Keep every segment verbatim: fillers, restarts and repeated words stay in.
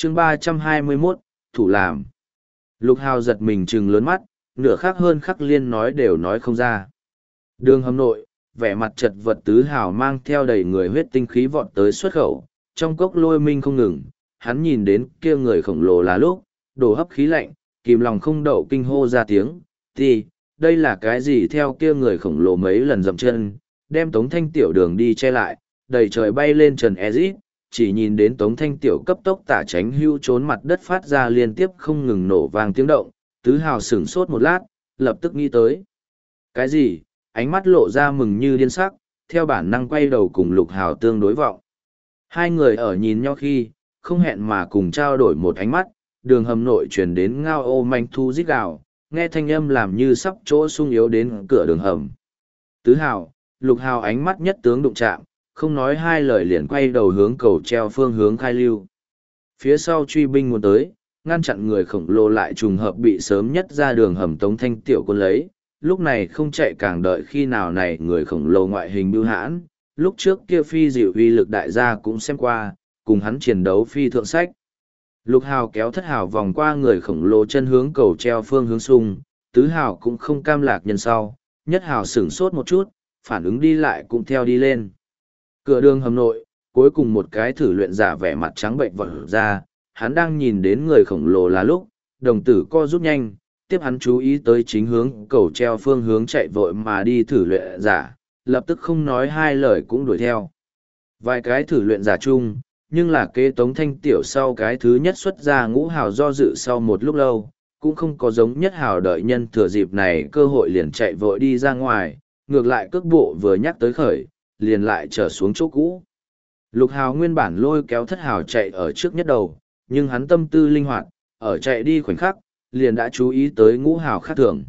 chương ba trăm hai mươi mốt, thủ làm. Lục Hào giật mình trừng lớn mắt, nửa khác hơn khắc liên nói đều nói không ra. Đường hầm nội, vẻ mặt chật vật Tứ Hào mang theo đầy người huyết tinh khí vọt tới xuất khẩu, trong cốc lôi minh không ngừng, hắn nhìn đến kia người khổng lồ là lúc, đổ hấp khí lạnh, kìm lòng không đậu kinh hô ra tiếng, thì, đây là cái gì theo kia người khổng lồ mấy lần dậm chân, đem Tống Thanh Tiểu đường đi che lại, đầy trời bay lên trần Ezit, chỉ nhìn đến Tống Thanh Tiểu cấp tốc tả tránh hưu trốn mặt đất phát ra liên tiếp không ngừng nổ vang tiếng động, Tứ Hào sửng sốt một lát, lập tức nghĩ tới. Cái gì? Ánh mắt lộ ra mừng như điên sắc, theo bản năng quay đầu cùng Lục Hào tương đối vọng. Hai người ở nhìn nhau khi, không hẹn mà cùng trao đổi một ánh mắt, đường hầm nội truyền đến ngao ô manh thu rít gào, nghe thanh âm làm như sắp chỗ sung yếu đến cửa đường hầm. Tứ Hào, Lục Hào ánh mắt nhất tướng đụng chạm, không nói hai lời liền quay đầu hướng cầu treo phương hướng khai lưu. Phía sau truy binh muốn tới, ngăn chặn người khổng lồ lại trùng hợp bị sớm nhất ra đường hầm Tống Thanh Tiểu quân lấy, lúc này không chạy càng đợi khi nào này người khổng lồ ngoại hình bưu hãn, lúc trước kia phi dịu uy lực đại gia cũng xem qua, cùng hắn chiến đấu phi thượng sách. Lục Hào kéo Thất Hào vòng qua người khổng lồ chân hướng cầu treo phương hướng sung, Tứ Hào cũng không cam lạc nhân sau, Nhất Hào sửng sốt một chút, phản ứng đi lại cũng theo đi lên. Cửa đường hầm nội, cuối cùng một cái thử luyện giả vẻ mặt trắng bệnh vọt ra, hắn đang nhìn đến người khổng lồ là lúc, đồng tử co rút nhanh, tiếp hắn chú ý tới chính hướng cầu treo phương hướng chạy vội mà đi thử luyện giả, lập tức không nói hai lời cũng đuổi theo. Vài cái thử luyện giả chung, nhưng là kế Tống Thanh Tiểu sau cái thứ nhất xuất ra Ngũ Hào do dự sau một lúc lâu, cũng không có giống Nhất Hào đợi nhân thừa dịp này cơ hội liền chạy vội đi ra ngoài, ngược lại cước bộ vừa nhắc tới khởi, liền lại trở xuống chỗ cũ. Lục Hào nguyên bản lôi kéo Thất Hào chạy ở trước nhất đầu, nhưng hắn tâm tư linh hoạt, ở chạy đi khoảnh khắc, liền đã chú ý tới Ngũ Hào khác thường.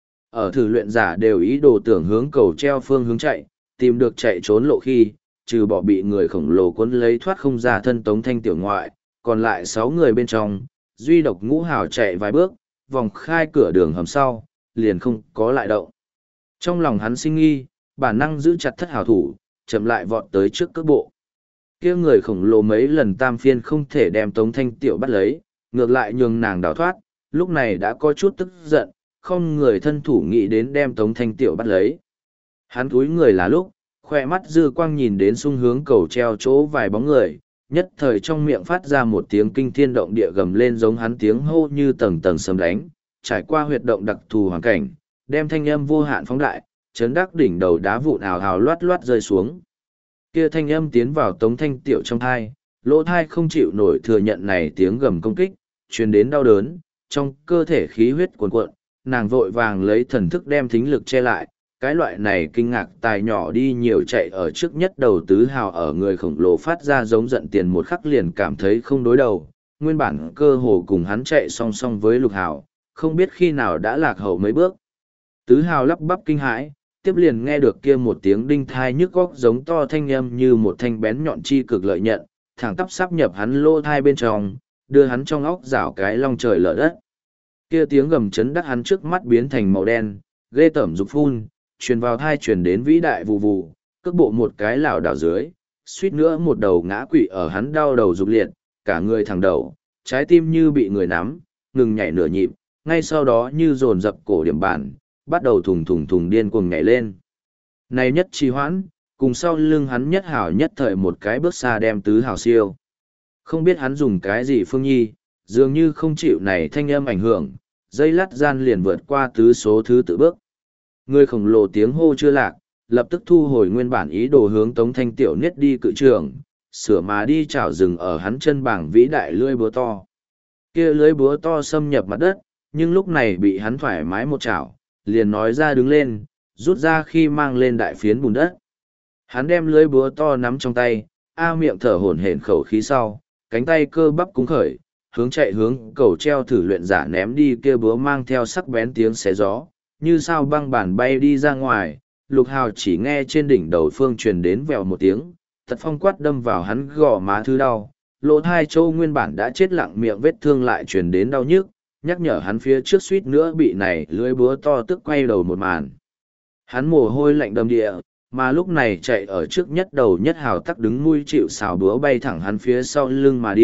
Ở thử luyện giả đều ý đồ tưởng hướng cầu treo phương hướng chạy, tìm được chạy trốn lộ khi, trừ bỏ bị người khổng lồ cuốn lấy thoát không ra thân Tống Thanh Tiểu ngoại, còn lại sáu người bên trong, duy độc Ngũ Hào chạy vài bước, vòng khai cửa đường hầm sau, liền không có lại động. Trong lòng hắn sinh nghi, bản năng giữ chặt Thất Hào thủ, chậm lại vọt tới trước cước bộ. Kia người khổng lồ mấy lần tam phiên không thể đem Tống Thanh Tiểu bắt lấy, ngược lại nhường nàng đào thoát, lúc này đã có chút tức giận, không người thân thủ nghĩ đến đem Tống Thanh Tiểu bắt lấy. Hắn túi người là lúc, khoe mắt dư quang nhìn đến xung hướng cầu treo chỗ vài bóng người, nhất thời trong miệng phát ra một tiếng kinh thiên động địa gầm lên giống hắn tiếng hô như tầng tầng sấm đánh, trải qua huyệt động đặc thù hoàn cảnh, đem thanh âm vô hạn phóng đại, chấn đắc đỉnh đầu đá vụn ào ào loát loát rơi xuống. Kia thanh âm tiến vào Tống Thanh Tiểu trong thai, lỗ thai không chịu nổi thừa nhận này tiếng gầm công kích, truyền đến đau đớn, trong cơ thể khí huyết cuồn cuộn, nàng vội vàng lấy thần thức đem thính lực che lại, cái loại này kinh ngạc tài nhỏ đi nhiều chạy ở trước nhất đầu Tứ Hào ở người khổng lồ phát ra giống giận tiền một khắc liền cảm thấy không đối đầu, nguyên bản cơ hồ cùng hắn chạy song song với Lục Hào, không biết khi nào đã lạc hậu mấy bước. Tứ Hào lắp bắp kinh hãi, tiếp liền nghe được kia một tiếng đinh thai nhức góc giống to thanh âm như một thanh bén nhọn chi cực lợi nhận, thẳng tắp sắp nhập hắn lô thai bên trong, đưa hắn trong óc rảo cái long trời lở đất. Kia tiếng gầm chấn đắc hắn trước mắt biến thành màu đen, ghê tởm dục phun, truyền vào thai truyền đến vĩ đại vù vù, cước bộ một cái lảo đảo dưới, suýt nữa một đầu ngã quỵ ở hắn đau đầu dục liệt, cả người thẳng đầu, trái tim như bị người nắm, ngừng nhảy nửa nhịp, ngay sau đó như dồn dập cổ điểm bản, bắt đầu thùng thùng thùng điên cuồng nhảy lên. Này nhất trì hoãn, cùng sau lưng hắn Nhất Hào nhất thời một cái bước xa đem Tứ Hào siêu. Không biết hắn dùng cái gì phương nhi, dường như không chịu này thanh âm ảnh hưởng, dây lát gian liền vượt qua tứ số thứ tự bước. Người khổng lồ tiếng hô chưa lạc, lập tức thu hồi nguyên bản ý đồ hướng Tống Thanh Tiểu niết đi cự trường, sửa mà đi chảo rừng ở hắn chân bảng vĩ đại lưỡi búa to. Kia lưỡi búa to xâm nhập mặt đất, nhưng lúc này bị hắn thoải mái một chảo, liền nói ra đứng lên, rút ra khi mang lên đại phiến bùn đất. Hắn đem lưỡi búa to nắm trong tay, a miệng thở hổn hển khẩu khí sau, cánh tay cơ bắp cúng khởi, hướng chạy hướng cầu treo thử luyện giả ném đi kia búa mang theo sắc bén tiếng xé gió, như sao băng bản bay đi ra ngoài. Lục Hào chỉ nghe trên đỉnh đầu phương truyền đến vèo một tiếng, thật phong quát đâm vào hắn gò má thứ đau, lỗ hai châu nguyên bản đã chết lặng miệng vết thương lại truyền đến đau nhức, nhắc nhở hắn phía trước suýt nữa bị này lưỡi búa to tức quay đầu một màn. Hắn mồ hôi lạnh đầm địa, mà lúc này chạy ở trước nhất đầu Nhất Hào tắc đứng nuôi chịu xào búa bay thẳng hắn phía sau lưng mà đi,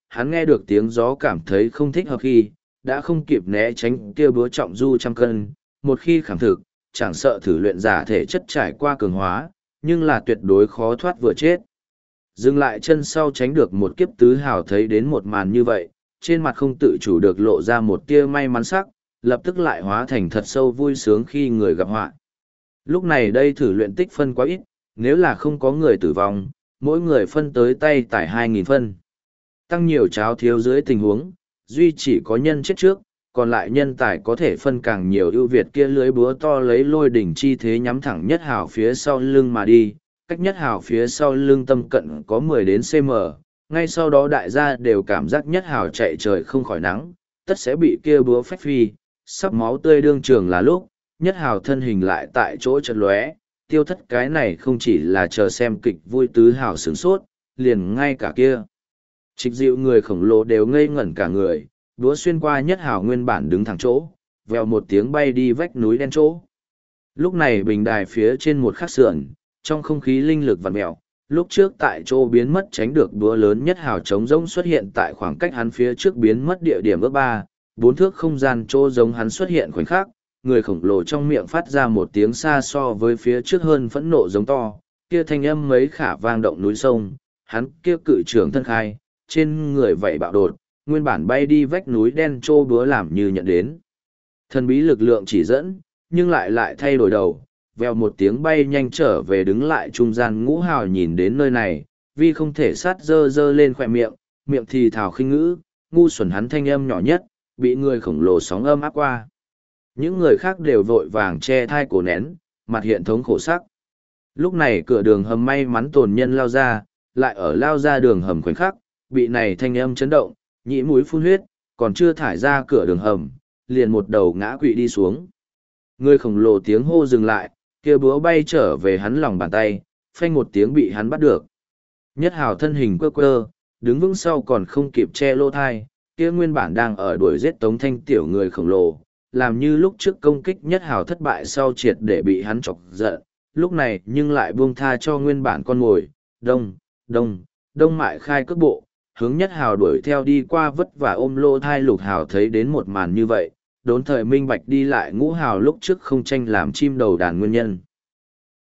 hắn nghe được tiếng gió cảm thấy không thích hợp khi, đã không kịp né tránh kia búa trọng du trăm cân, một khi khảm thực, chẳng sợ thử luyện giả thể chất trải qua cường hóa, nhưng là tuyệt đối khó thoát vừa chết. Dừng lại chân sau tránh được một kiếp tứ hào thấy đến một màn như vậy, trên mặt không tự chủ được lộ ra một tia may mắn sắc, lập tức lại hóa thành thật sâu vui sướng khi người gặp họa. Lúc này đây thử luyện tích phân quá ít, nếu là không có người tử vong, mỗi người phân tới tay tải hai nghìn phân. Tăng nhiều cháo thiếu dưới tình huống, duy chỉ có nhân chết trước, còn lại nhân tài có thể phân càng nhiều ưu việt kia lưới búa to lấy lôi đỉnh chi thế nhắm thẳng nhất hào phía sau lưng mà đi, cách nhất hào phía sau lưng tâm cận có mười đến cm, ngay sau đó đại gia đều cảm giác nhất hào chạy trời không khỏi nắng, tất sẽ bị kia búa phách phi, sắp máu tươi đương trường là lúc, nhất hào thân hình lại tại chỗ chật lóe, tiêu thất cái này không chỉ là chờ xem kịch vui tứ hào sướng sốt, liền ngay cả kia. Trịch dịu người khổng lồ đều ngây ngẩn cả người, đúa xuyên qua nhất hào nguyên bản đứng thẳng chỗ, vèo một tiếng bay đi vách núi đen chỗ. Lúc này bình đài phía trên một khắc sườn, trong không khí linh lực vặn mèo, lúc trước tại chỗ biến mất tránh được đúa lớn nhất hào trống rỗng xuất hiện tại khoảng cách hắn phía trước biến mất địa điểm ước ba, bốn thước không gian chỗ giống hắn xuất hiện khoảnh khắc, người khổng lồ trong miệng phát ra một tiếng xa so với phía trước hơn phẫn nộ giống to, kia thanh âm mấy khả vang động núi sông, hắn kia cự trưởng thân khai, trên người vậy bạo đột, nguyên bản bay đi vách núi đen trô búa làm như nhận đến. Thần bí lực lượng chỉ dẫn, nhưng lại lại thay đổi đầu, vèo một tiếng bay nhanh trở về đứng lại trung gian ngũ hào nhìn đến nơi này, vì không thể sát dơ dơ lên khỏe miệng, miệng thì thào khinh ngữ, ngu xuẩn hắn thanh âm nhỏ nhất, bị người khổng lồ sóng âm áp qua. Những người khác đều vội vàng che thai cổ nén, mặt hiện thống khổ sắc. Lúc này cửa đường hầm may mắn tồn nhân lao ra, lại ở lao ra đường hầm khoảnh khắc, bị này thanh âm chấn động, nhĩ mũi phun huyết, còn chưa thải ra cửa đường hầm, liền một đầu ngã quỵ đi xuống. Người khổng lồ tiếng hô dừng lại, kia búa bay trở về hắn lòng bàn tay, phanh một tiếng bị hắn bắt được. Nhất hào thân hình quơ quơ, đứng vững sau còn không kịp che lỗ thai, kia nguyên bản đang ở đuổi giết Tống Thanh tiểu người khổng lồ, làm như lúc trước công kích nhất hào thất bại sau triệt để bị hắn chọc giận, lúc này nhưng lại buông tha cho nguyên bản con mồi, đông, đông, đông mại khai cước bộ, hướng nhất hào đuổi theo đi qua vất và ôm lô thai lục hào thấy đến một màn như vậy, đốn thời minh bạch đi lại ngũ hào lúc trước không tranh làm chim đầu đàn nguyên nhân.